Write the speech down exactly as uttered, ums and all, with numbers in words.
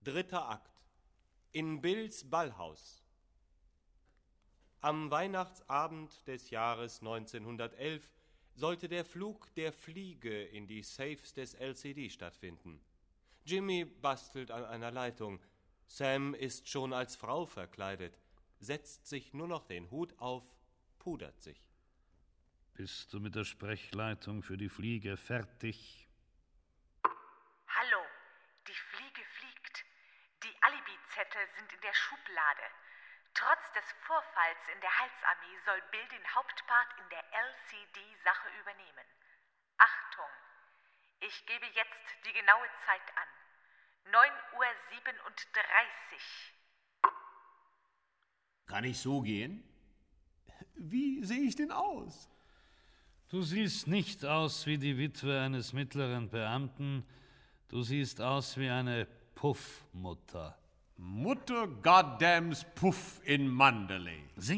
Dritter Akt. In Bills Ballhaus. Am Weihnachtsabend des Jahres neunzehnhundertelf sollte der Flug der Fliege in die Safes des L C D stattfinden. Jimmy bastelt an einer Leitung. Sam ist schon als Frau verkleidet, setzt sich nur noch den Hut auf, pudert sich. Bist du mit der Sprechleitung für die Fliege fertig? Hallo, die Fliege fliegt. Die Alibi-Zettel sind in der Schublade. Trotz des Vorfalls in der Heilsarmee soll Bill den Hauptpart in der L C D-Sache übernehmen. Achtung, ich gebe jetzt die genaue Zeit an. neun Uhr siebenunddreißig. Kann ich so gehen? Wie sehe ich denn aus? Du siehst nicht aus wie die Witwe eines mittleren Beamten. Du siehst aus wie eine Puffmutter. Mutter Goddams Puff in Mandalay.